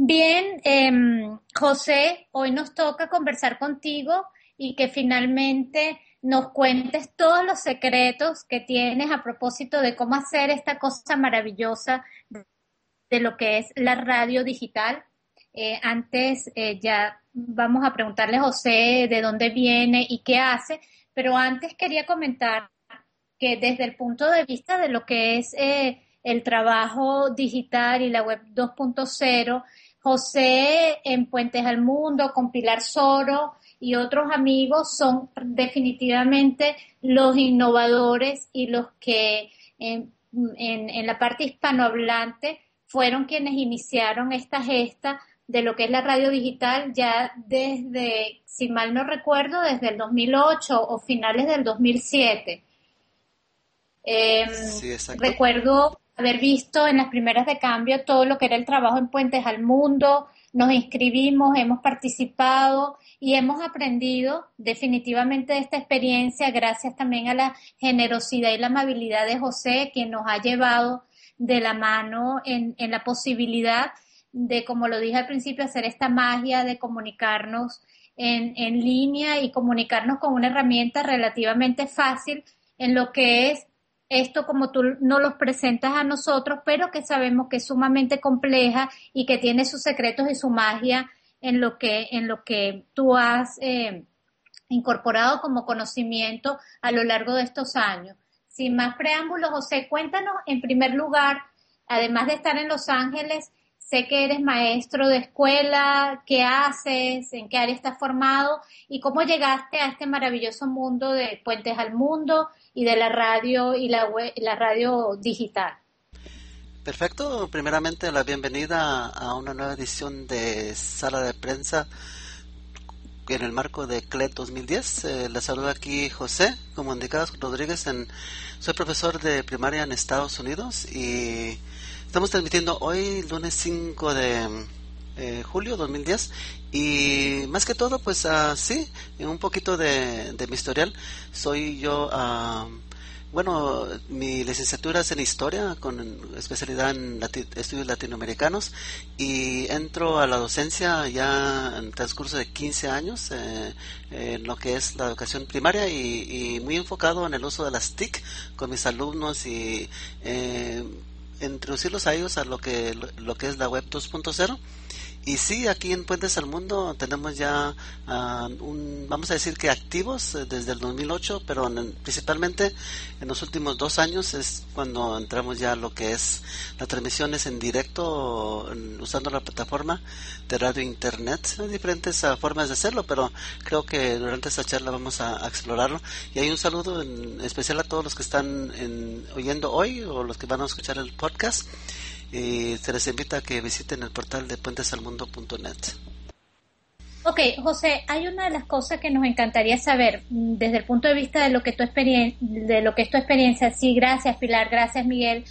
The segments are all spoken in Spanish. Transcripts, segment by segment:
Bien, José, hoy nos toca conversar contigo y que finalmente nos cuentes todos los secretos que tienes a propósito de cómo hacer esta cosa maravillosa de lo que es la radio digital. Antes ya vamos a preguntarle a José de dónde viene y qué hace, pero antes quería comentar que desde el punto de vista de lo que es el trabajo digital y la web 2.0, José en Puentes al Mundo, con Pilar Soro y otros amigos son definitivamente los innovadores y los que en la parte hispanohablante fueron quienes iniciaron esta gesta de lo que es la radio digital ya desde, si mal no recuerdo, desde el 2008 o finales del 2007. Sí, exacto. Recuerdo haber visto en las primeras de cambio todo lo que era el trabajo en Puentes al Mundo, nos inscribimos, hemos participado y hemos aprendido definitivamente de esta experiencia gracias también a la generosidad y la amabilidad de José, quien nos ha llevado de la mano en la posibilidad de, como lo dije al principio, hacer esta magia de comunicarnos en línea y comunicarnos con una herramienta relativamente fácil en lo que es esto como tú nos los presentas a nosotros, pero que sabemos que es sumamente compleja y que tiene sus secretos y su magia en lo que tú has incorporado como conocimiento a lo largo de estos años. Sin más preámbulos, José, cuéntanos en primer lugar, además de estar en Los Ángeles, sé que eres maestro de escuela, ¿qué haces? ¿En qué área estás formado? ¿Y cómo llegaste a este maravilloso mundo de Puentes al Mundo y de la radio y la web, la radio digital? Perfecto. Primeramente, la bienvenida a una nueva edición de Sala de Prensa en el marco de CLED 2010. Les saluda aquí José, como indicado, Rodríguez. Soy profesor de primaria en Estados Unidos y estamos transmitiendo hoy, lunes 5 de julio 2010. Y más que todo, pues sí, un poquito de mi historial. Soy yo... Bueno, mi licenciatura es en Historia, con especialidad en estudios latinoamericanos, y entro a la docencia ya en el transcurso de 15 años en lo que es la educación primaria y muy enfocado en el uso de las TIC con mis alumnos y introducirlos a ellos a lo que es la web 2.0. Y sí, aquí en Puentes al Mundo tenemos ya vamos a decir que activos desde el 2008, pero principalmente en los últimos 2 años es cuando entramos ya a lo que es las transmisiones en directo usando la plataforma de radio internet. Hay diferentes formas de hacerlo, pero creo que durante esta charla vamos a explorarlo. Y hay un saludo en especial a todos los que están oyendo hoy o los que van a escuchar el podcast. Y se les invita a que visiten el portal de puentesalmundo.net. Ok, José, hay una de las cosas que nos encantaría saber desde el punto de vista de lo que de lo que es tu experiencia. Sí, gracias Pilar, gracias Miguel.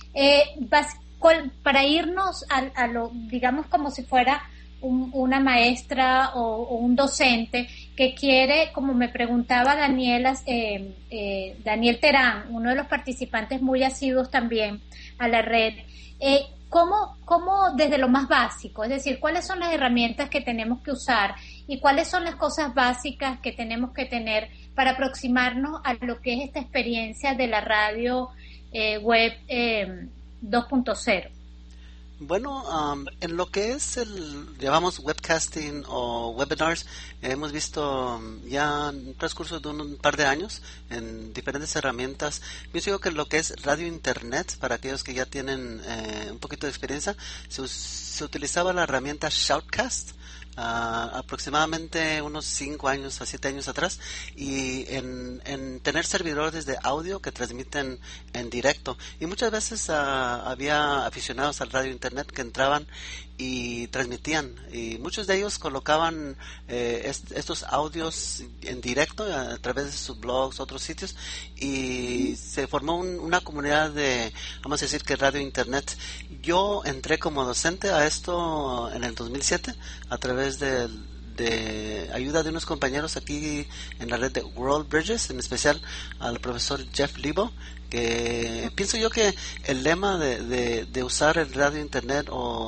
Para irnos a lo, digamos como si fuera una maestra o un docente que quiere, como me preguntaba Daniel Terán, uno de los participantes muy asiduos también a la red. ¿Cómo desde lo más básico? Es decir, ¿cuáles son las herramientas que tenemos que usar y cuáles son las cosas básicas que tenemos que tener para aproximarnos a lo que es esta experiencia de la radio web 2.0? Bueno, en lo que es llamamos webcasting o webinars, hemos visto ya en el transcurso de un par de años en diferentes herramientas. Pienso yo que lo que es radio internet, para aquellos que ya tienen un poquito de experiencia, se utilizaba la herramienta Shoutcast. Aproximadamente unos 5 años a 7 años atrás, y en tener servidores de audio que transmiten en directo, y muchas veces había aficionados al radio internet que entraban y transmitían, y muchos de ellos colocaban estos audios en directo a través de sus blogs, otros sitios, y se formó una comunidad de, vamos a decir que radio internet. Yo entré como docente a esto en el 2007 a través de ayuda de unos compañeros aquí en la red de World Bridges, en especial al profesor Jeff Libo, que pienso yo que el lema de usar el radio internet o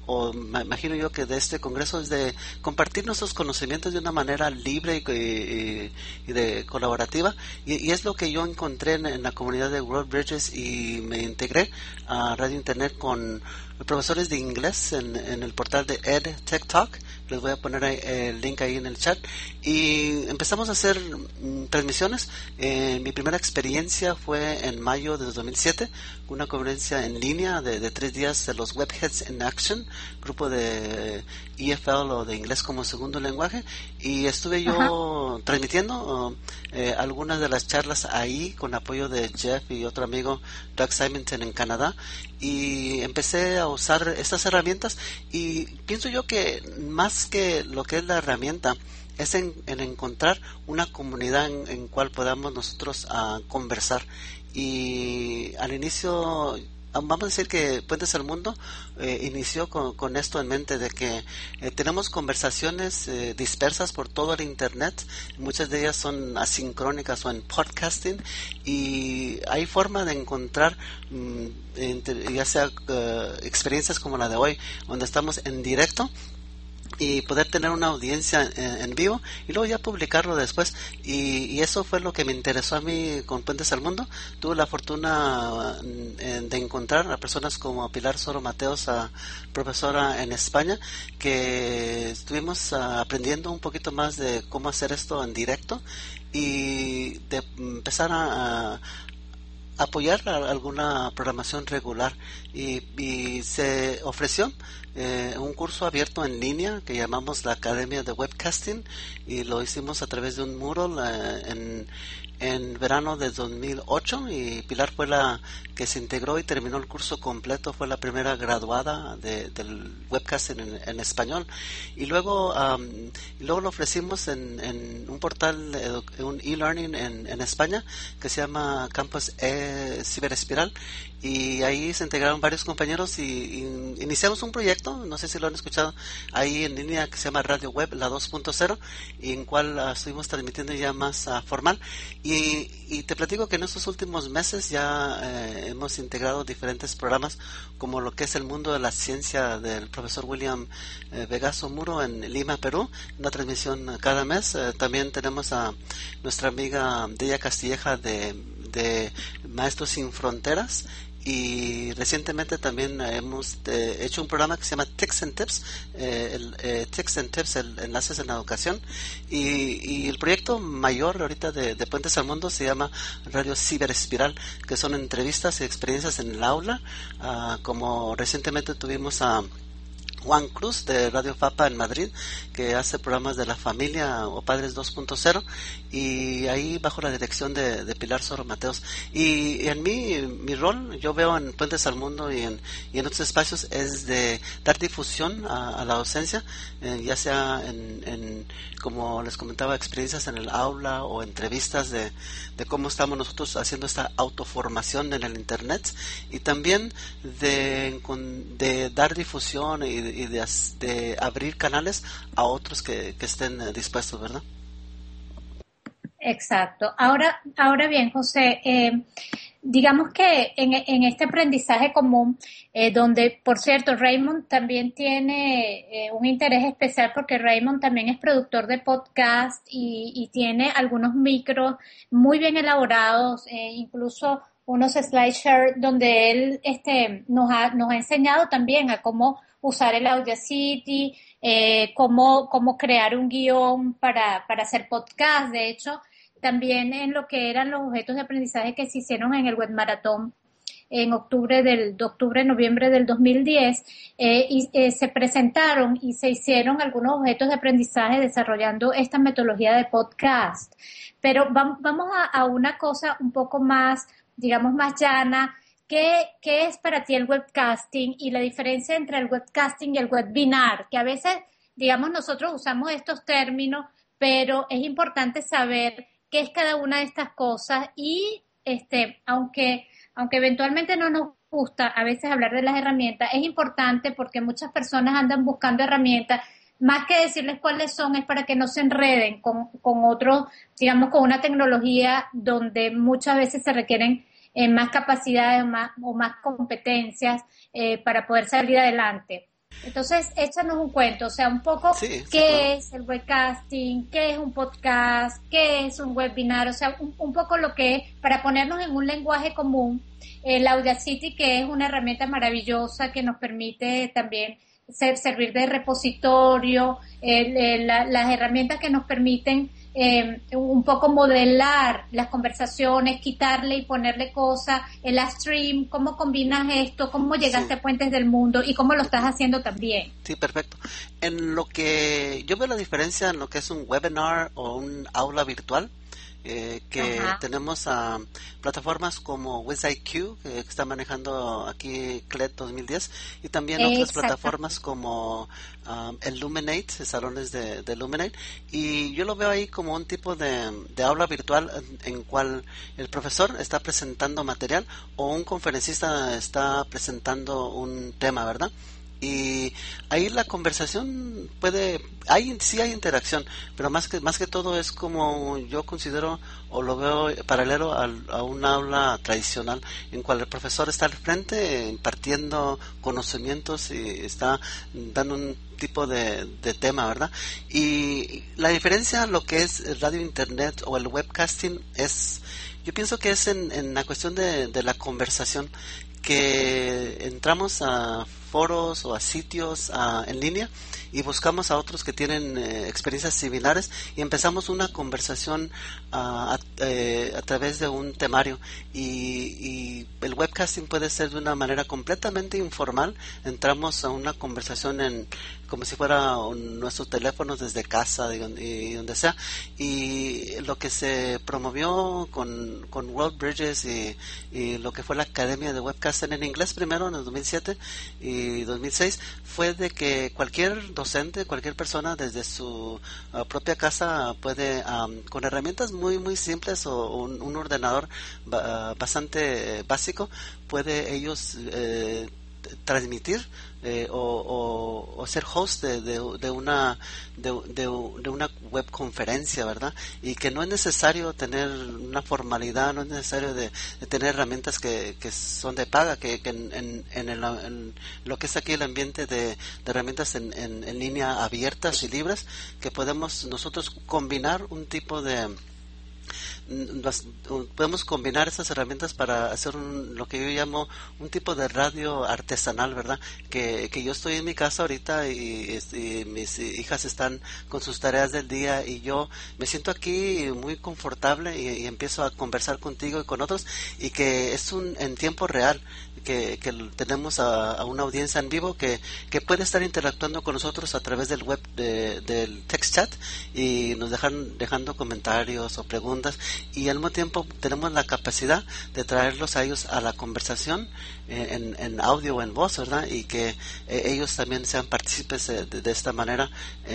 o me imagino yo que de este congreso es de compartir nuestros conocimientos de una manera libre y de colaborativa, y es lo que yo encontré en la comunidad de World Bridges, y me integré a Radio Internet con profesores de inglés en el portal de EdTech Talk. Les voy a poner el link ahí en el chat, y empezamos a hacer transmisiones. Mi primera experiencia fue en mayo de 2007, una conferencia en línea de 3 días de los Webheads in Action, grupo de EFL o de inglés como segundo lenguaje, y estuve yo transmitiendo algunas de las charlas ahí con apoyo de Jeff y otro amigo, Doug Simonton, en Canadá, y empecé a usar estas herramientas, y pienso yo que más que lo que es la herramienta es en encontrar una comunidad en cual podamos nosotros conversar. Y al inicio, vamos a decir que Puentes al Mundo inició con esto en mente, de que tenemos conversaciones dispersas por todo el internet. Muchas de ellas son asincrónicas o en podcasting, y hay forma de encontrar ya sea experiencias como la de hoy, donde estamos en directo, y poder tener una audiencia en vivo y luego ya publicarlo después, y eso fue lo que me interesó a mí con Puentes al Mundo. Tuve la fortuna de encontrar a personas como Pilar Soro Mateos, profesora en España, que estuvimos aprendiendo un poquito más de cómo hacer esto en directo, y de empezar a apoyar alguna programación regular, y se ofreció un curso abierto en línea que llamamos la Academia de Webcasting, y lo hicimos a través de un mural en verano de 2008, y Pilar fue la que se integró y terminó el curso completo. Fue la primera graduada del webcasting en español, y luego lo ofrecimos en un portal, un e-learning en España, que se llama Campus Ciberespiral, y ahí se integraron varios compañeros, y iniciamos un proyecto, no sé si lo han escuchado, ahí en línea, que se llama Radio Web, la 2.0, y en cual estuvimos transmitiendo ya más formal, y te platico que en estos últimos meses ya hemos integrado diferentes programas, como lo que es el mundo de la ciencia del profesor William Vegaso Muro en Lima, Perú, una transmisión cada mes. También tenemos a nuestra amiga Deya Castilleja de Maestros Sin Fronteras, y recientemente también hemos hecho un programa que se llama Tics and Tips, Tics and Tips, enlaces en la educación, y el proyecto mayor ahorita de Puentes al Mundo se llama Radio Ciberespiral, que son entrevistas y experiencias en el aula, como recientemente tuvimos a Juan Cruz de Radio Fapa en Madrid, que hace programas de la familia o Padres 2.0, y ahí bajo la dirección de Pilar Soro Mateos. Y en mi rol, yo veo en Puentes al Mundo y en otros espacios, es de dar difusión a la docencia, ya sea como les comentaba, experiencias en el aula o entrevistas de cómo estamos nosotros haciendo esta autoformación en el internet, y también de dar difusión y de abrir canales a otros que estén dispuestos, ¿verdad? Exacto. Ahora bien, José, digamos que en este aprendizaje común, donde, por cierto, Raymond también tiene un interés especial, porque Raymond también es productor de podcast y tiene algunos micros muy bien elaborados, incluso unos SlideShare donde él nos ha enseñado también a cómo usar el Audacity, cómo crear un guión para hacer podcast. De hecho, también en lo que eran los objetos de aprendizaje que se hicieron en el Web Maratón en noviembre del 2010, se presentaron y se hicieron algunos objetos de aprendizaje desarrollando esta metodología de podcast. Pero vamos a una cosa un poco más, digamos, más llana. ¿Qué es para ti el webcasting y la diferencia entre el webcasting y el webinar? Que a veces, digamos, nosotros usamos estos términos, pero es importante saber qué es cada una de estas cosas, y aunque eventualmente no nos gusta a veces hablar de las herramientas, es importante porque muchas personas andan buscando herramientas. Más que decirles cuáles son, es para que no se enreden con otros, digamos, con una tecnología donde muchas veces se requieren más capacidades o más competencias para poder salir adelante. Entonces, échanos un cuento, o sea, un poco Sí, sí, claro. qué es el webcasting, qué es un podcast, qué es un webinar, o sea, un poco lo que es, para ponernos en un lenguaje común, el Audacity, que es una herramienta maravillosa que nos permite también servir de repositorio, las herramientas que nos permiten un poco modelar las conversaciones, quitarle y ponerle cosas, el stream, cómo combinas esto, cómo Sí. llegaste a Puentes del Mundo y cómo lo estás haciendo también. Sí, perfecto. En lo que yo veo la diferencia en lo que es un webinar o un aula virtual, que Ajá, tenemos plataformas como WizIQ, que está manejando aquí CLED 2010, y también otras exactamente. plataformas como Illuminate, salones de Illuminate, y yo lo veo ahí como un tipo de aula virtual en cual el profesor está presentando material o un conferencista está presentando un tema, ¿verdad? Y ahí la conversación sí hay interacción, pero más que todo es como yo considero o lo veo paralelo a un aula tradicional en cual el profesor está al frente impartiendo conocimientos y está dando un tipo de tema, ¿verdad? Y la diferencia lo que es el radio internet o el webcasting yo pienso que es en la cuestión de la conversación, que entramos a foros o a sitios en línea y buscamos a otros que tienen experiencias similares y empezamos una conversación a través de un temario, y el webcasting puede ser de una manera completamente informal. Entramos a una conversación como si fuera nuestros teléfonos desde casa y donde sea, y lo que se promovió con World Bridges y lo que fue la Academia de Webcasting en inglés primero en el 2007 y 2006 fue de que cualquier docente, cualquier persona desde su propia casa puede, con herramientas muy simples o un ordenador bastante básico, puede ellos transmitir o ser host de una webconferencia, ¿verdad? Y que no es necesario tener una formalidad, no es necesario de tener herramientas que son de paga, que en lo que es aquí el ambiente de herramientas en línea abiertas y libres, que podemos nosotros combinar un tipo podemos combinar esas herramientas para hacer lo que yo llamo un tipo de radio artesanal, ¿verdad? Que yo estoy en mi casa ahorita y mis hijas están con sus tareas del día y yo me siento aquí muy confortable y empiezo a conversar contigo y con otros, y que es en tiempo real. Que tenemos a una audiencia en vivo que puede estar interactuando con nosotros a través del web del text chat y nos dejando comentarios o preguntas, y al mismo tiempo tenemos la capacidad de traerlos a ellos a la conversación en audio o en voz, ¿verdad? Y que ellos también sean partícipes de esta manera,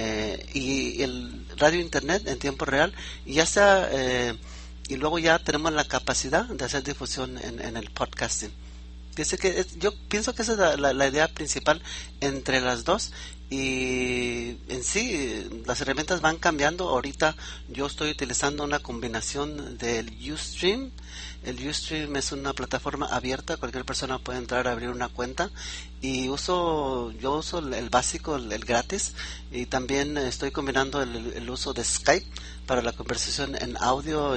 y el radio internet en tiempo real, y ya sea y luego ya tenemos la capacidad de hacer difusión en el podcasting. Yo pienso que esa es la idea principal entre las dos, y en sí las herramientas van cambiando. Ahorita yo estoy utilizando una combinación del Ustream. El Ustream es una plataforma abierta, cualquier persona puede entrar a abrir una cuenta, y yo uso el básico, el gratis, y también estoy combinando el uso de Skype para la conversación en audio.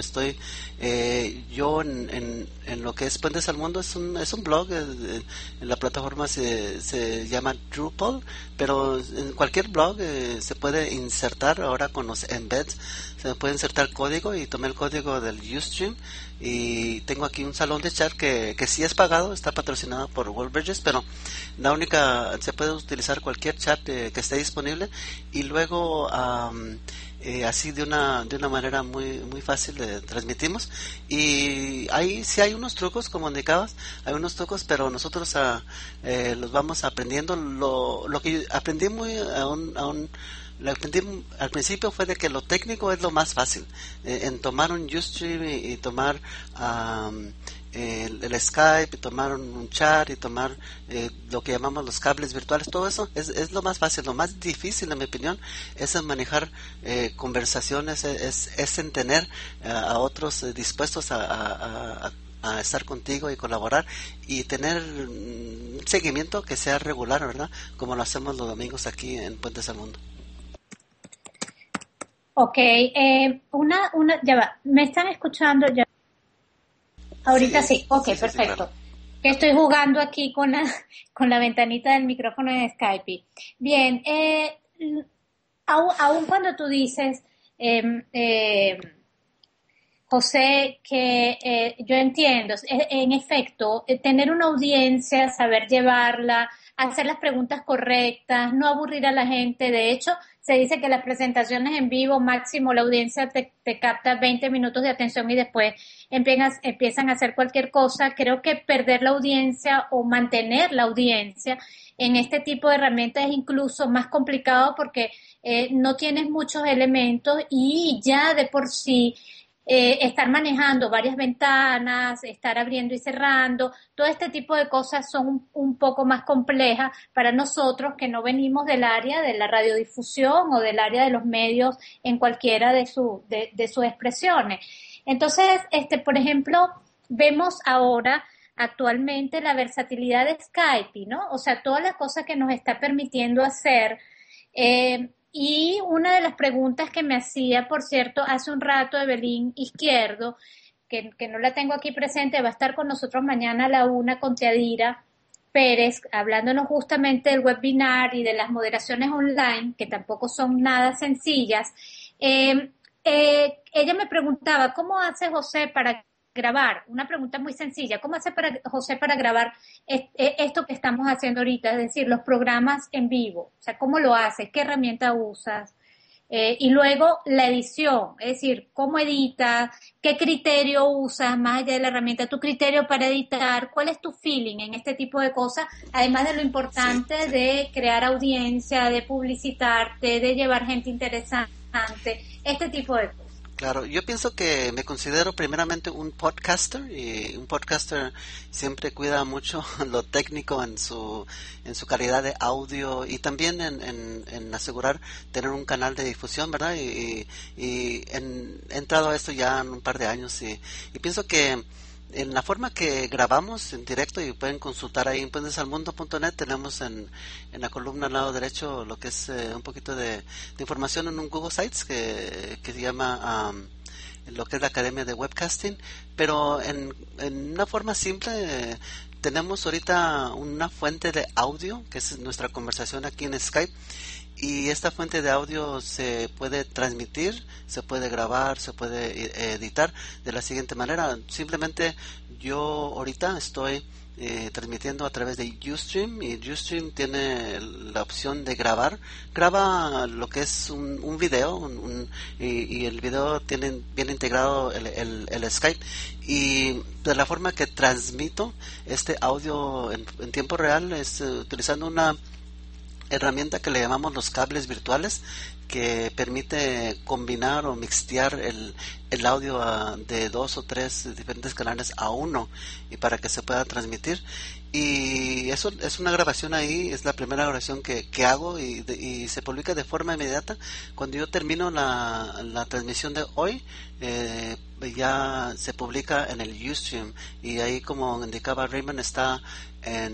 Yo en lo que es Puentes al Mundo es un blog, en la plataforma se llama Drupal, pero en cualquier blog se puede insertar ahora con los embeds, se puede insertar código, y tomé el código del Ustream y tengo aquí un salón de chat que sí es pagado, está patrocinado por World Bridges, pero se puede utilizar cualquier chat que esté disponible, y luego así de una manera muy fácil transmitimos. Y ahí sí hay unos trucos, como indicabas, hay unos trucos, pero nosotros los vamos aprendiendo. Lo que aprendí lo aprendí al principio fue de que lo técnico es lo más fácil, en tomar un Ustream y tomar el Skype, y tomar un chat, y tomar lo que llamamos los cables virtuales. Todo eso es lo más fácil. Lo más difícil, en mi opinión, es en manejar conversaciones, es en tener a otros dispuestos a estar contigo y colaborar y tener un seguimiento que sea regular, ¿verdad? Como lo hacemos los domingos aquí en Puentes al Mundo. Ok, ya va, ¿me están escuchando ya? Ahorita sí, ok, sí, perfecto. claro. Que estoy jugando aquí con la ventanita del micrófono de Skype. Bien, aún cuando tú dices, eh, eh, José, que yo entiendo, en efecto, tener una audiencia, saber llevarla, hacer las preguntas correctas, no aburrir a la gente. De hecho, se dice que las presentaciones en vivo, máximo la audiencia te capta 20 minutos de atención y después empiezan a hacer cualquier cosa. Creo que perder la audiencia o mantener la audiencia en este tipo de herramientas es incluso más complicado porque no tienes muchos elementos y ya de por sí estar manejando varias ventanas, estar abriendo y cerrando, todo este tipo de cosas son un poco más complejas para nosotros que no venimos del área de la radiodifusión o del área de los medios en cualquiera de sus expresiones. Entonces, por ejemplo, vemos ahora actualmente la versatilidad de Skype, ¿no? O sea, todas las cosas que nos está permitiendo hacer. Y una de las preguntas que me hacía, por cierto, hace un rato Evelyn Izquierdo, que no la tengo aquí presente, va a estar con nosotros mañana a la 1 con Teadira Pérez, hablándonos justamente del webinar y de las moderaciones online, que tampoco son nada sencillas. Ella me preguntaba, ¿cómo hace José para grabar? Una pregunta muy sencilla. ¿Cómo hace José para grabar esto que estamos haciendo ahorita? Es decir, los programas en vivo. O sea, ¿cómo lo haces? ¿Qué herramienta usas? Y luego la edición, es decir, ¿cómo editas? ¿Qué criterio usas más allá de la herramienta? ¿Tu criterio para editar? ¿Cuál es tu feeling en este tipo de cosas? Además de lo importante de crear audiencia, de publicitarte, de llevar gente interesante, este tipo de cosas. Claro, yo pienso que me considero primeramente un podcaster y un podcaster siempre cuida mucho lo técnico en su calidad de audio y también en asegurar tener un canal de difusión, ¿verdad? He entrado a esto ya en un par de años y pienso que en la forma que grabamos en directo, y pueden consultar ahí en puentesalmundo.net, tenemos en la columna al lado derecho lo que es un poquito de información en un Google Sites que se llama lo que es la Academia de Webcasting, pero en una forma simple tenemos ahorita una fuente de audio que es nuestra conversación aquí en Skype. Y esta fuente de audio se puede transmitir, se puede grabar, se puede editar de la siguiente manera. Simplemente yo ahorita estoy transmitiendo a través de Ustream y Ustream tiene la opción de grabar. Graba lo que es un video y el video tiene bien integrado el Skype. Y de la forma que transmito este audio en tiempo real es utilizando una herramienta que le llamamos los cables virtuales, que permite combinar o mixtear el audio de 2 o 3 diferentes canales a uno y para que se pueda transmitir. Y eso es una grabación ahí, es la primera grabación que hago y se publica de forma inmediata. Cuando yo termino la transmisión de hoy, ya se publica en el Ustream y ahí, como indicaba Raymond, está en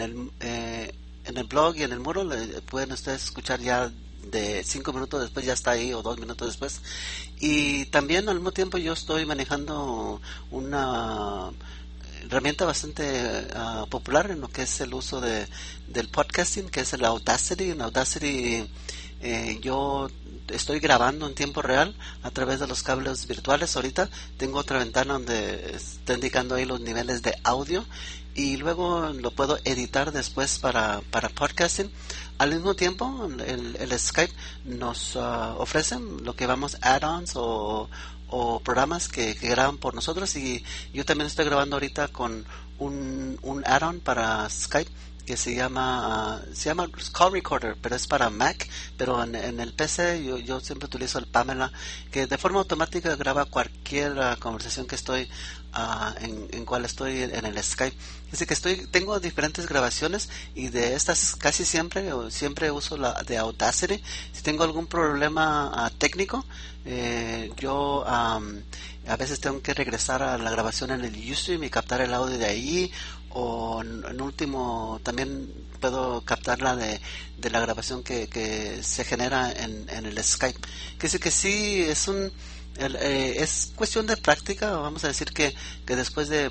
el blog y en el muro. Pueden ustedes escuchar ya de 5 minutos después, ya está ahí, o 2 minutos después. Y también al mismo tiempo yo estoy manejando una herramienta bastante popular en lo que es el uso del podcasting, que es el Audacity. En Audacity yo estoy grabando en tiempo real a través de los cables virtuales. Ahorita tengo otra ventana donde está indicando ahí los niveles de audio y luego lo puedo editar después para podcasting. Al mismo tiempo el Skype nos ofrece lo que llamamos add-ons o programas que graban por nosotros, y yo también estoy grabando ahorita con un add-on para Skype que se llama Call Recorder, pero es para Mac, pero en el PC yo siempre utilizo el Pamela, que de forma automática graba cualquier conversación que estoy en cual estoy en el Skype. Así que tengo diferentes grabaciones y de estas casi siempre uso la de Audacity. Si tengo algún problema técnico, yo a veces tengo que regresar a la grabación en el Ustream y captar el audio de ahí, o en último también puedo captar la de la grabación que se genera en el Skype. Que sí es cuestión de práctica. Vamos a decir que después de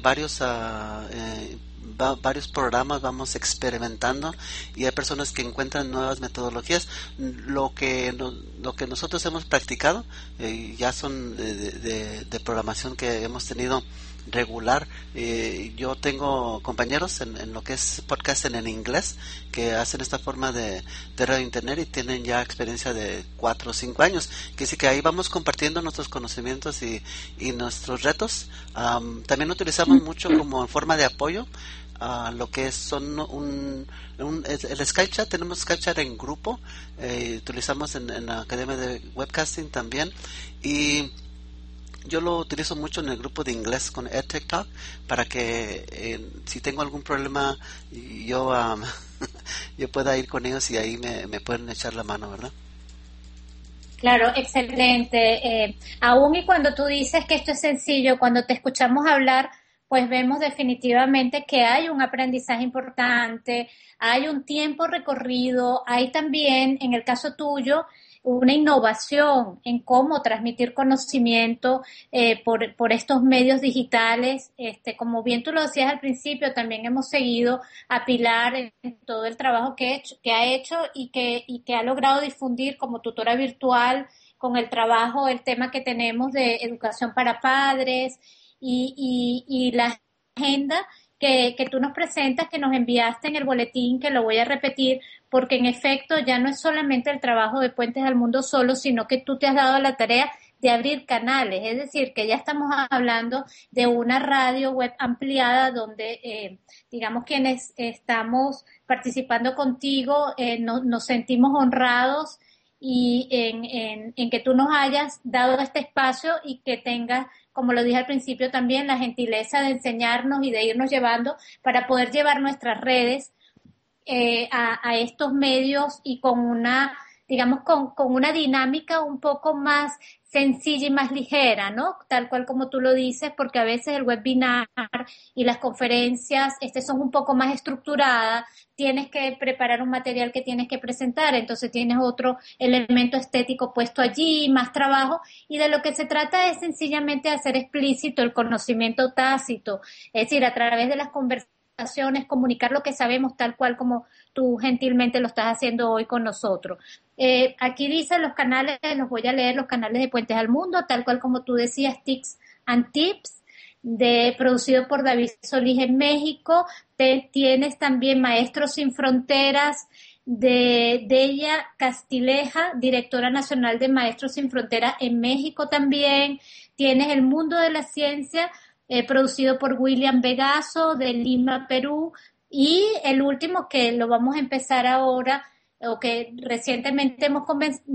varios programas vamos experimentando, y hay personas que encuentran nuevas metodologías. Lo que nosotros hemos practicado ya son de programación que hemos tenido regular. Yo tengo compañeros en lo que es podcast en inglés que hacen esta forma de radio internet y tienen ya experiencia de 4 o 5 años, que sí que ahí vamos compartiendo nuestros conocimientos y nuestros retos. También utilizamos mucho como forma de apoyo lo que son el Skype Chat. Tenemos Skype Chat en grupo, utilizamos en la Academia de Webcasting también, y yo lo utilizo mucho en el grupo de inglés con EdTech para que si tengo algún problema yo yo pueda ir con ellos y ahí me pueden echar la mano, ¿verdad? Claro, excelente. Aún y cuando tú dices que esto es sencillo, cuando te escuchamos hablar, pues vemos definitivamente que hay un aprendizaje importante, hay un tiempo recorrido, hay también, en el caso tuyo, una innovación en cómo transmitir conocimiento por estos medios digitales. Como bien tú lo decías al principio, también hemos seguido a Pilar en todo el trabajo que ha hecho y que ha logrado difundir como tutora virtual con el trabajo, el tema que tenemos de educación para padres y la agenda que tú nos presentas, que nos enviaste en el boletín, que lo voy a repetir, porque en efecto ya no es solamente el trabajo de Puentes al Mundo solo, sino que tú te has dado la tarea de abrir canales, es decir, que ya estamos hablando de una radio web ampliada donde, digamos, quienes estamos participando contigo nos sentimos honrados y en que tú nos hayas dado este espacio y que tengas, como lo dije al principio también, la gentileza de enseñarnos y de irnos llevando para poder llevar nuestras redes a estos medios y con una, digamos, con una dinámica un poco más sencilla y más ligera, ¿no? Tal cual como tú lo dices, porque a veces el webinar y las conferencias son un poco más estructuradas, tienes que preparar un material que tienes que presentar, entonces tienes otro elemento estético puesto allí, más trabajo, y de lo que se trata es sencillamente hacer explícito el conocimiento tácito, es decir, a través de las conversaciones, comunicar lo que sabemos tal cual como tú gentilmente lo estás haciendo hoy con nosotros. Aquí dice los canales, los voy a leer, los canales de Puentes al Mundo, tal cual como tú decías, Tics and Tips, producido por David Solís en México. Tienes también Maestros Sin Fronteras, de Deya Castileja, directora nacional de Maestros Sin Fronteras en México también. Tienes El Mundo de la Ciencia, producido por William Vegaso, de Lima, Perú. Y el último, que lo vamos a empezar ahora, o que recientemente hemos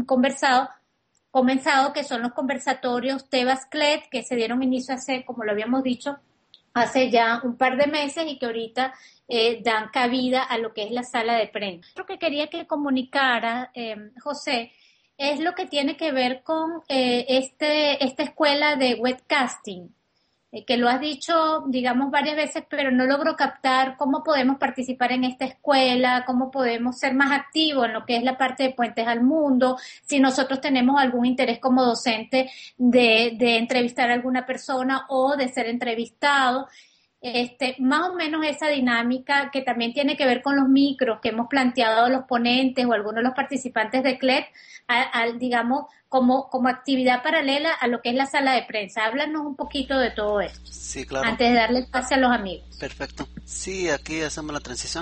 comenzado, que son los conversatorios Tebas-CLET, que se dieron inicio hace, como lo habíamos dicho, hace ya un par de meses y que ahorita dan cabida a lo que es la sala de prensa. Lo que quería que comunicara, José, es lo que tiene que ver con esta escuela de webcasting, que lo has dicho, digamos, varias veces, pero no logro captar cómo podemos participar en esta escuela, cómo podemos ser más activos en lo que es la parte de Puentes al Mundo, si nosotros tenemos algún interés como docente de entrevistar a alguna persona o de ser entrevistado. Más o menos esa dinámica que también tiene que ver con los micros que hemos planteado los ponentes o algunos de los participantes de CLET, digamos, como actividad paralela a lo que es la sala de prensa. Háblanos un poquito de todo esto. Sí, claro. Antes de darle espacio a los amigos. Perfecto. Sí, aquí hacemos la transición.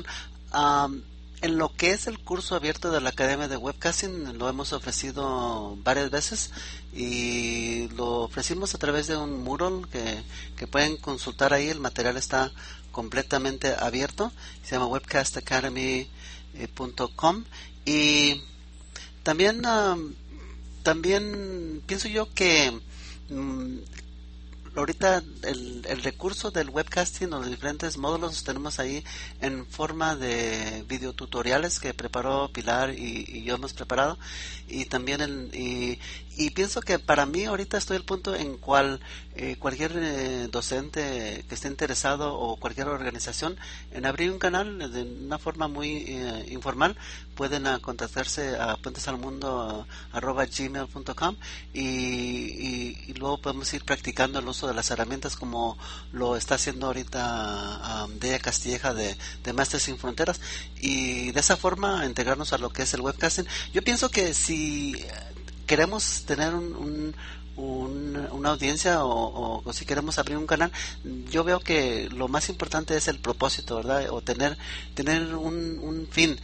En lo que es el curso abierto de la Academia de Webcasting, lo hemos ofrecido varias veces y lo ofrecimos a través de un Moodle que pueden consultar ahí. El material está completamente abierto, se llama webcastacademy.com. Y también también pienso yo que ahorita el recurso del webcasting o los diferentes módulos los tenemos ahí en forma de videotutoriales que preparó Pilar y yo hemos preparado, y también y pienso que para mí ahorita estoy al punto en cual cualquier docente que esté interesado o cualquier organización en abrir un canal de una forma muy informal pueden contactarse a puentesalmundo@gmail.com y luego podemos ir practicando el uso de las herramientas como lo está haciendo ahorita Deya Castilleja de Masters Sin Fronteras, y de esa forma integrarnos a lo que es el webcasting. Yo pienso que si queremos tener una audiencia o si queremos abrir un canal, yo veo que lo más importante es el propósito, ¿verdad? O tener un fin,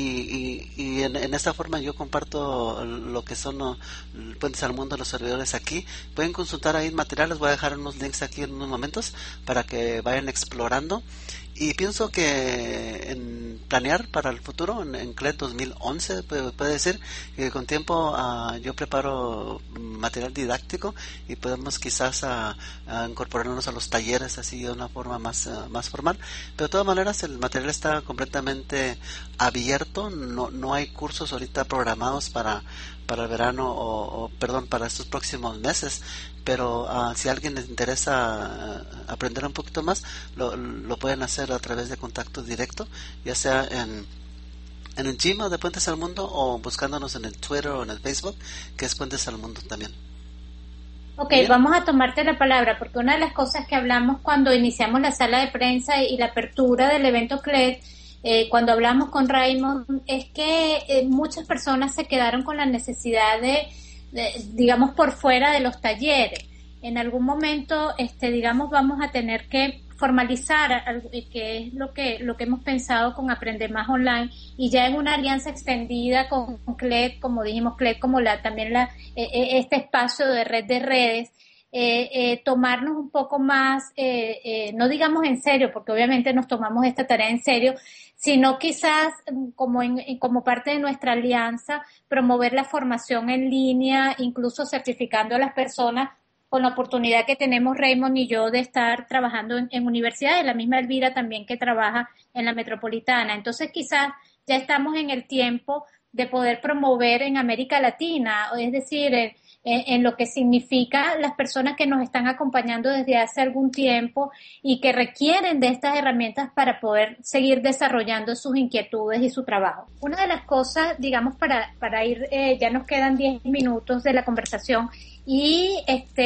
y en esta forma yo comparto lo que son Puentes al Mundo, los servidores aquí. Pueden consultar ahí materiales, voy a dejar unos links aquí en unos momentos para que vayan explorando. Y pienso que en planear para el futuro, en CLET 2011, puede decir que con tiempo yo preparo material didáctico y podemos quizás incorporarnos a los talleres así de una forma más formal. Pero de todas maneras el material está completamente abierto, no hay cursos ahorita programados para el verano perdón, para estos próximos meses, pero si a alguien les interesa aprender un poquito más, lo pueden hacer a través de contacto directo, ya sea en el Gmail de Puentes al Mundo o buscándonos en el Twitter o en el Facebook, que es Puentes al Mundo también. Ok, vamos a tomarte la palabra, porque una de las cosas que hablamos cuando iniciamos la sala de prensa y la apertura del evento CLET, cuando hablamos con Raymond, es que muchas personas se quedaron con la necesidad de, digamos, por fuera de los talleres. En algún momento, digamos, vamos a tener que formalizar, que es lo que hemos pensado con Aprender Más Online, y ya en una alianza extendida con CLET, como dijimos, CLET como también este espacio de red de redes, tomarnos un poco más, no digamos en serio, porque obviamente nos tomamos esta tarea en serio, sino quizás como parte de nuestra alianza, promover la formación en línea, incluso certificando a las personas, con la oportunidad que tenemos Raymond y yo de estar trabajando en universidades, la misma Elvira también que trabaja en la Metropolitana. Entonces quizás ya estamos en el tiempo de poder promover en América Latina, es decir, en lo que significa las personas que nos están acompañando desde hace algún tiempo y que requieren de estas herramientas para poder seguir desarrollando sus inquietudes y su trabajo. Una de las cosas, digamos, para ir, ya nos quedan 10 minutos de la conversación, y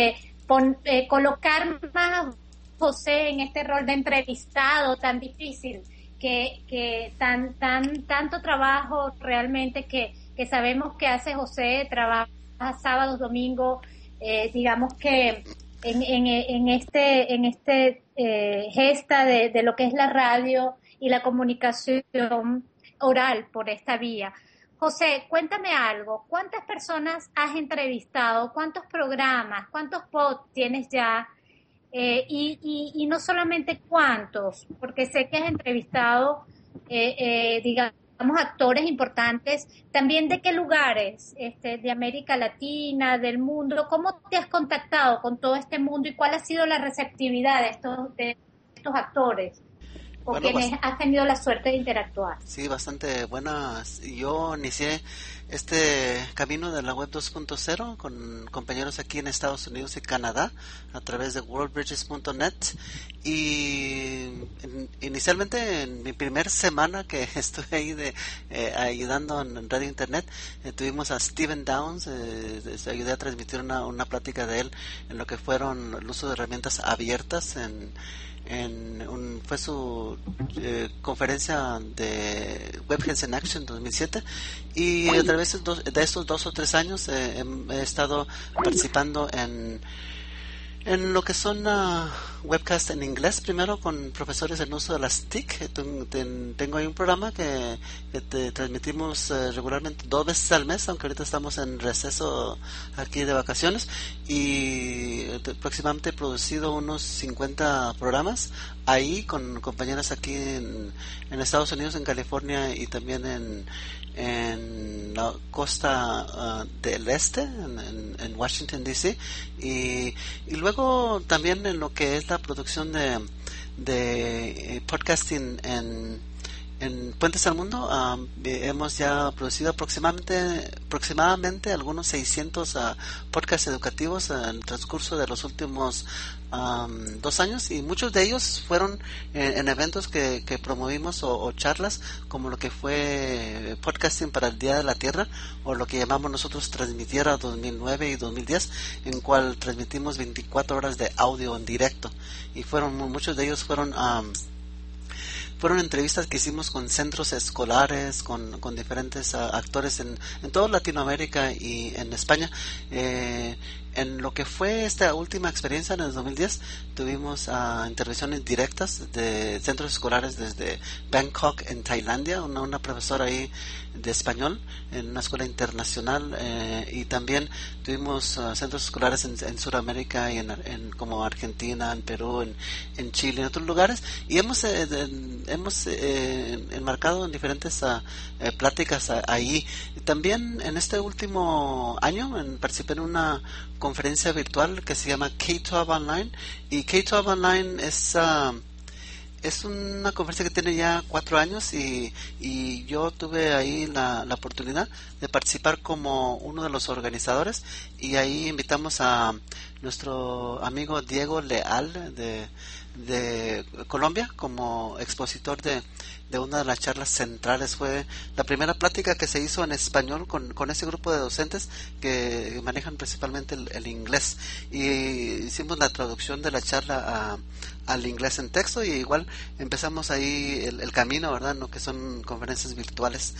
colocar más a José en este rol de entrevistado tan difícil, que tanto trabajo realmente que sabemos que hace José, trabaja sábados, domingos, digamos que en este gesta de lo que es la radio y la comunicación oral por esta vía. José, cuéntame algo. ¿Cuántas personas has entrevistado? ¿Cuántos programas? ¿Cuántos pods tienes ya? Y no solamente cuántos, porque sé que has entrevistado, digamos, actores importantes. También de qué lugares, de América Latina, del mundo. ¿Cómo te has contactado con todo este mundo y cuál ha sido la receptividad de estos actores? ¿Con quienes has tenido la suerte de interactuar? Sí, bastante buenas. Yo inicié este camino de la web 2.0 con compañeros aquí en Estados Unidos y Canadá a través de worldbridges.net, y inicialmente en mi primer semana que estuve ahí ayudando en Radio Internet, tuvimos a Stephen Downs, ayudé a transmitir una plática de él en lo que fueron el uso de herramientas abiertas fue su conferencia de WebGens in Action 2007, y a través de estos 2 o 3 años he estado participando en En lo que son webcasts en inglés, primero con profesores en uso de las TIC, tengo ahí un programa que te transmitimos regularmente 2 veces al mes, aunque ahorita estamos en receso aquí de vacaciones, y aproximadamente he producido unos 50 programas ahí con compañeras aquí en Estados Unidos, en California y también en la costa del este, en Washington DC, y luego también en lo que es la producción de podcasting en Puentes al Mundo. Hemos ya producido aproximadamente algunos 600 podcasts educativos en el transcurso de los últimos 2 años, y muchos de ellos fueron en eventos que promovimos o charlas, como lo que fue podcasting para el Día de la Tierra, o lo que llamamos nosotros Transmitiera 2009 y 2010, en cual transmitimos 24 horas de audio en directo, y muchos de ellos fueron entrevistas que hicimos con centros escolares, con diferentes actores en toda Latinoamérica y en España. En lo que fue esta última experiencia en el 2010, tuvimos intervenciones directas de centros escolares desde Bangkok, en Tailandia, una profesora ahí de español en una escuela internacional, y también tuvimos centros escolares en Sudamérica y como Argentina, en Perú, en Chile, en otros lugares, y hemos enmarcado en diferentes pláticas ahí. También en este último año participé en una conferencia virtual que se llama K-12 Online, y K-12 Online es una conferencia que tiene ya 4 años, y yo tuve ahí la oportunidad de participar como uno de los organizadores, y ahí invitamos a nuestro amigo Diego Leal de Colombia como expositor de una de las charlas centrales. Fue la primera plática que se hizo en español con ese grupo de docentes que manejan principalmente el inglés, y hicimos la traducción de la charla al inglés en texto, y igual empezamos ahí el camino, ¿verdad?, lo que son conferencias virtuales,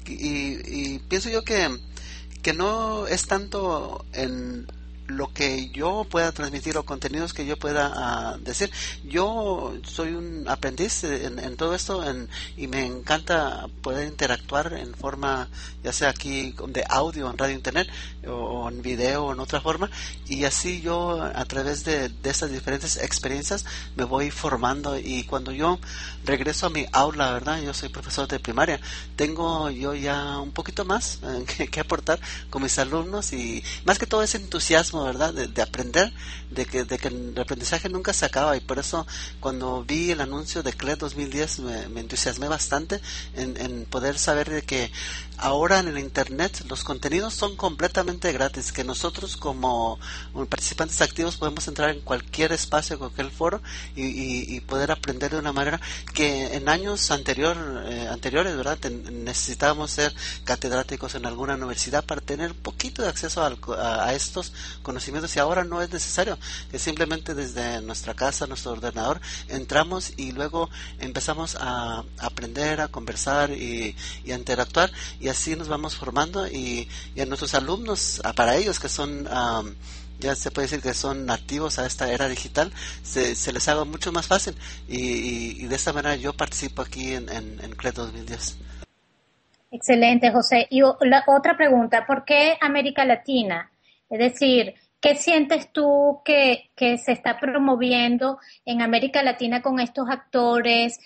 y pienso yo que no es tanto en lo que yo pueda transmitir o contenidos que yo pueda decir. Yo soy un aprendiz en todo esto, y me encanta poder interactuar en forma, ya sea aquí de audio en radio internet, o en video o en otra forma, y así yo a través de estas diferentes experiencias me voy formando, y cuando yo regreso a mi aula, ¿verdad?, yo soy profesor de primaria, tengo yo ya un poquito más que aportar con mis alumnos, y más que todo ese entusiasmo, ¿verdad?, de aprender, de que el aprendizaje nunca se acaba, y por eso cuando vi el anuncio de CLED 2010 me entusiasmé bastante en poder saber de que ahora en el internet los contenidos son completamente gratis, que nosotros como participantes activos podemos entrar en cualquier espacio, cualquier foro, y poder aprender de una manera que en años anteriores, ¿verdad?, necesitábamos ser catedráticos en alguna universidad para tener un poquito de acceso a estos conocimientos, y ahora no es necesario, que simplemente desde nuestra casa, nuestro ordenador, entramos y luego empezamos a aprender, a conversar y a interactuar, y así nos vamos formando, y a nuestros alumnos, para ellos que son ya se puede decir que son nativos a esta era digital, se les haga mucho más fácil, y de esta manera yo participo aquí en CLED 2010. Excelente, José. Y la otra pregunta, ¿por qué América Latina? Es decir, ¿qué sientes tú que se está promoviendo en América Latina con estos actores?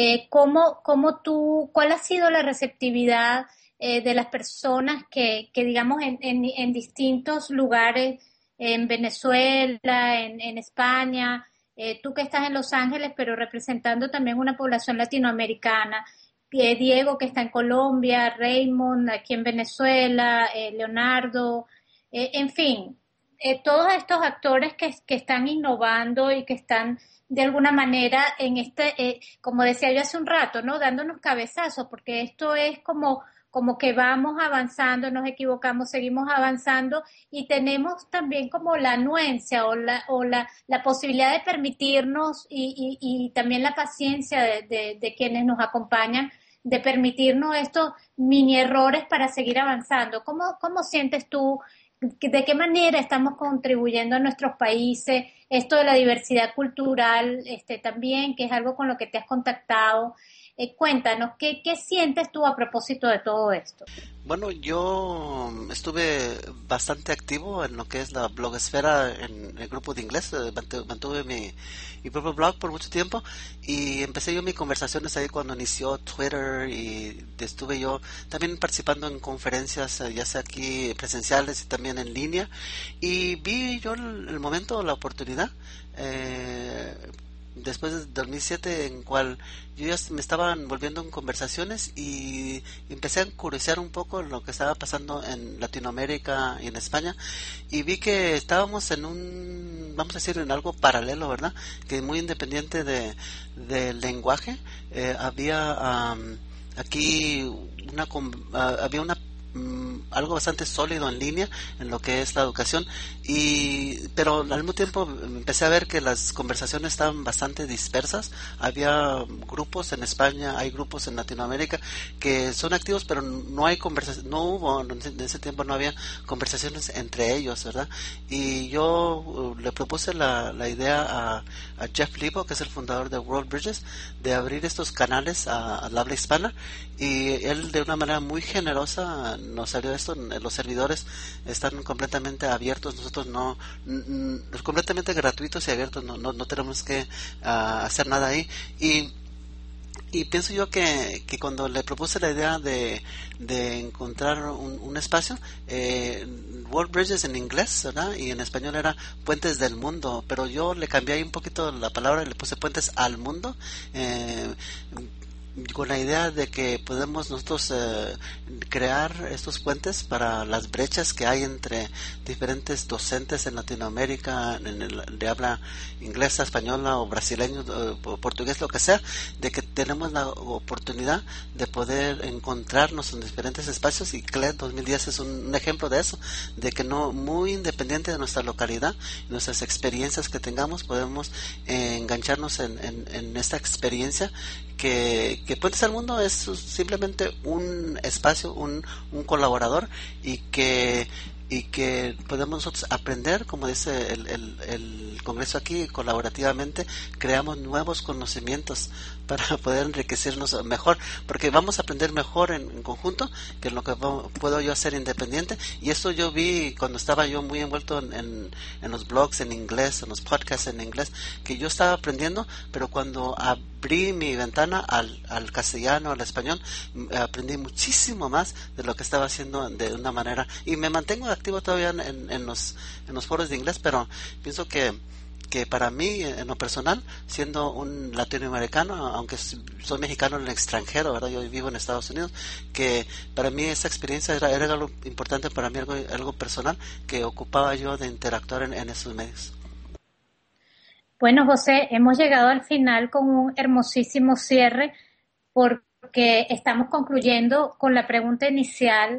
¿Cuál ha sido la receptividad de las personas que digamos, en distintos lugares, en Venezuela, en España, tú que estás en Los Ángeles, pero representando también una población latinoamericana? Diego que está en Colombia, Raymond aquí en Venezuela, Leonardo, en fin, todos estos actores que están innovando y que están de alguna manera como decía yo hace un rato, ¿no?, dándonos cabezazos, porque esto es como que vamos avanzando, nos equivocamos, seguimos avanzando, y tenemos también como la anuencia o la posibilidad de permitirnos, y también la paciencia de quienes nos acompañan, de permitirnos estos mini errores para seguir avanzando. ¿Cómo sientes tú de qué manera estamos contribuyendo a nuestros países, esto de la diversidad cultural, también, que es algo con lo que te has contactado. Cuéntanos, ¿qué sientes tú a propósito de todo esto? Bueno, yo estuve bastante activo en lo que es la blogosfera en el grupo de inglés. Mantuve mi propio blog por mucho tiempo y empecé yo mis conversaciones ahí cuando inició Twitter, y estuve yo también participando en conferencias, ya sea aquí presenciales y también en línea, y vi yo el momento, la oportunidad, eh, después del 2007, en cual yo ya me estaban volviendo en conversaciones y empecé a curiosear un poco lo que estaba pasando en Latinoamérica y en España, y vi que estábamos en un, vamos a decir, en algo paralelo, ¿verdad? Que muy independiente del lenguaje. Había aquí había una algo bastante sólido en línea en lo que es la educación, y pero al mismo tiempo empecé a ver que las conversaciones estaban bastante dispersas. Había grupos en España, hay grupos en Latinoamérica que son activos, pero no hay conversación, no hubo en ese tiempo, no había conversaciones entre ellos, ¿verdad? Y yo le propuse la idea a Jeff Libo, que es el fundador de World Bridges, de abrir estos canales al habla hispana, y él de una manera muy generosa nos salió esto. Los servidores están completamente abiertos, nosotros no, completamente gratuitos y abiertos, no tenemos que hacer nada ahí. Y pienso yo que cuando le propuse la idea de encontrar un espacio, World Bridges en inglés, ¿verdad? Y en español era Puentes del Mundo, pero yo le cambié ahí un poquito la palabra y le puse Puentes al Mundo, eh, con la idea de que podemos nosotros crear estos puentes para las brechas que hay entre diferentes docentes en Latinoamérica, de habla inglesa, española o brasileño o portugués, lo que sea, de que tenemos la oportunidad de poder encontrarnos en diferentes espacios, y CLED 2010 es un ejemplo de eso, de que no, muy independiente de nuestra localidad, nuestras experiencias que tengamos, podemos engancharnos en esta experiencia, que Puentes al Mundo es simplemente un espacio, un colaborador, y que podemos nosotros aprender, como dice el Congreso aquí, colaborativamente creamos nuevos conocimientos para poder enriquecernos mejor, porque vamos a aprender mejor en conjunto que en lo que puedo yo hacer independiente. Y eso yo vi cuando estaba yo muy envuelto en los blogs en inglés, en los podcasts en inglés, que yo estaba aprendiendo, pero cuando abrí mi ventana al castellano, al español, aprendí muchísimo más de lo que estaba haciendo de una manera, y me mantengo activo todavía en los foros de inglés, pero pienso que para mí, en lo personal, siendo un latinoamericano, aunque soy mexicano en el extranjero, ¿verdad? Yo vivo en Estados Unidos, que para mí esa experiencia era algo importante para mí, algo personal, que ocupaba yo de interactuar en esos medios. Bueno, José, hemos llegado al final con un hermosísimo cierre, porque estamos concluyendo con la pregunta inicial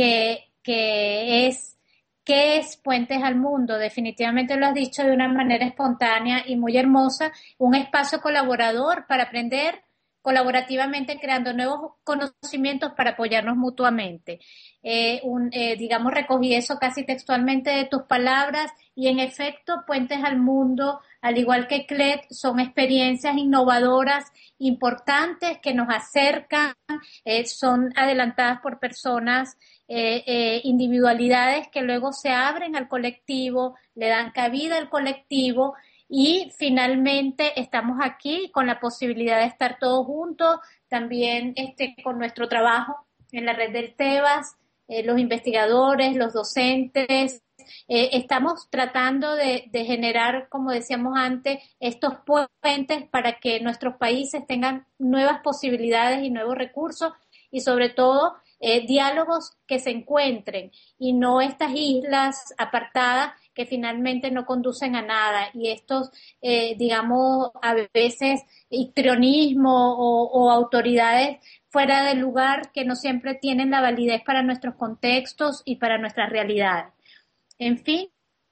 que es, ¿qué es Puentes al Mundo? Definitivamente lo has dicho de una manera espontánea y muy hermosa, un espacio colaborador para aprender colaborativamente, creando nuevos conocimientos para apoyarnos mutuamente. Digamos, recogí eso casi textualmente de tus palabras, y en efecto, Puentes al Mundo, al igual que CLED, son experiencias innovadoras, importantes, que nos acercan, son adelantadas por personas, individualidades que luego se abren al colectivo, le dan cabida al colectivo, y finalmente estamos aquí con la posibilidad de estar todos juntos, también con nuestro trabajo en la red del TEBAS, los investigadores, los docentes. Estamos tratando de generar, como decíamos antes, estos puentes para que nuestros países tengan nuevas posibilidades y nuevos recursos, y sobre todo diálogos que se encuentren, y no estas islas apartadas que finalmente no conducen a nada, y estos, digamos, a veces histrionismo o autoridades fuera del lugar, que no siempre tienen la validez para nuestros contextos y para nuestras realidades. En fin,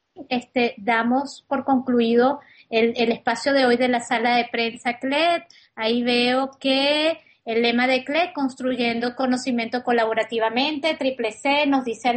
damos por concluido el espacio de hoy de la sala de prensa CLED. Ahí veo que el lema de CLE, construyendo conocimiento colaborativamente, triple C, nos dice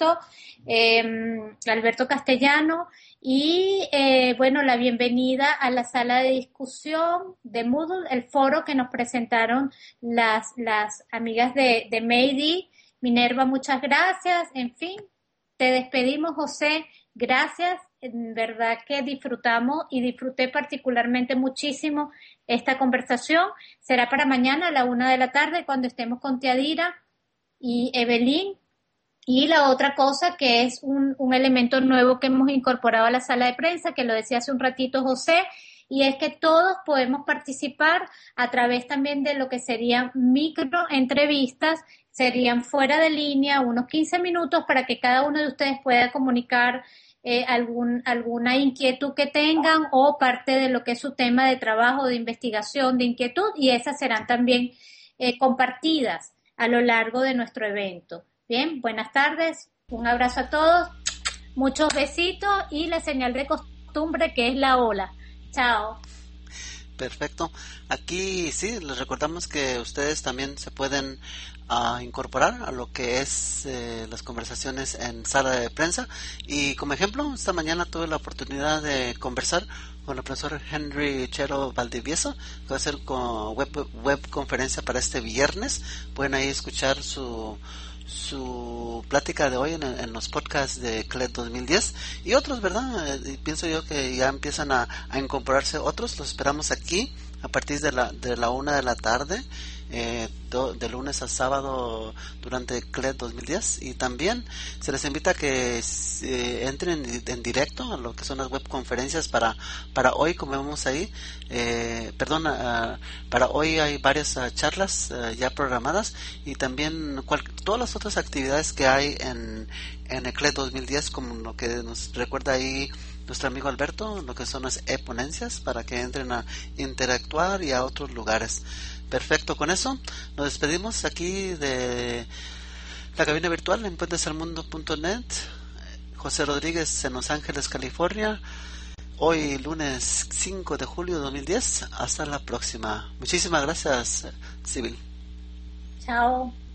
Alberto Castellano, y bueno, la bienvenida a la sala de discusión de Moodle, el foro que nos presentaron las amigas de Maydi. Minerva, muchas gracias. En fin, te despedimos, José. Gracias. En verdad que disfrutamos y disfruté particularmente muchísimo esta conversación. Será para mañana a la 1:00 p.m. cuando estemos con Tiadira y Evelyn. Y la otra cosa que es un elemento nuevo que hemos incorporado a la sala de prensa, que lo decía hace un ratito José, y es que todos podemos participar a través también de lo que serían microentrevistas, serían fuera de línea, unos 15 minutos para que cada uno de ustedes pueda comunicar alguna inquietud que tengan o parte de lo que es su tema de trabajo, de investigación, de inquietud, y esas serán también compartidas a lo largo de nuestro evento. Bien, buenas tardes, un abrazo a todos, muchos besitos y la señal de costumbre que es la hola. Chao. Perfecto. Aquí sí, les recordamos que ustedes también se pueden incorporar a lo que es las conversaciones en sala de prensa. Y como ejemplo, esta mañana tuve la oportunidad de conversar con el profesor Henry Chero Valdivieso, que va a ser web conferencia para este viernes. Pueden ahí escuchar su plática de hoy en los podcasts de CLED 2010 y otros, ¿verdad? Pienso yo que ya empiezan a incorporarse otros. Los esperamos aquí a partir de la 1:00 p.m. De lunes a sábado durante CLED 2010, y también se les invita a que entren en directo a lo que son las web conferencias para hoy, como vemos ahí. Para hoy hay varias charlas ya programadas, y también todas las otras actividades que hay en el CLED 2010, como lo que nos recuerda ahí nuestro amigo Alberto, lo que son las ponencias, para que entren a interactuar y a otros lugares. Perfecto, con eso nos despedimos aquí de la cabina virtual en puentesalmundo.net. José Rodríguez en Los Ángeles, California. Hoy lunes 5 de julio de 2010. Hasta la próxima. Muchísimas gracias, Sibyl. Chao.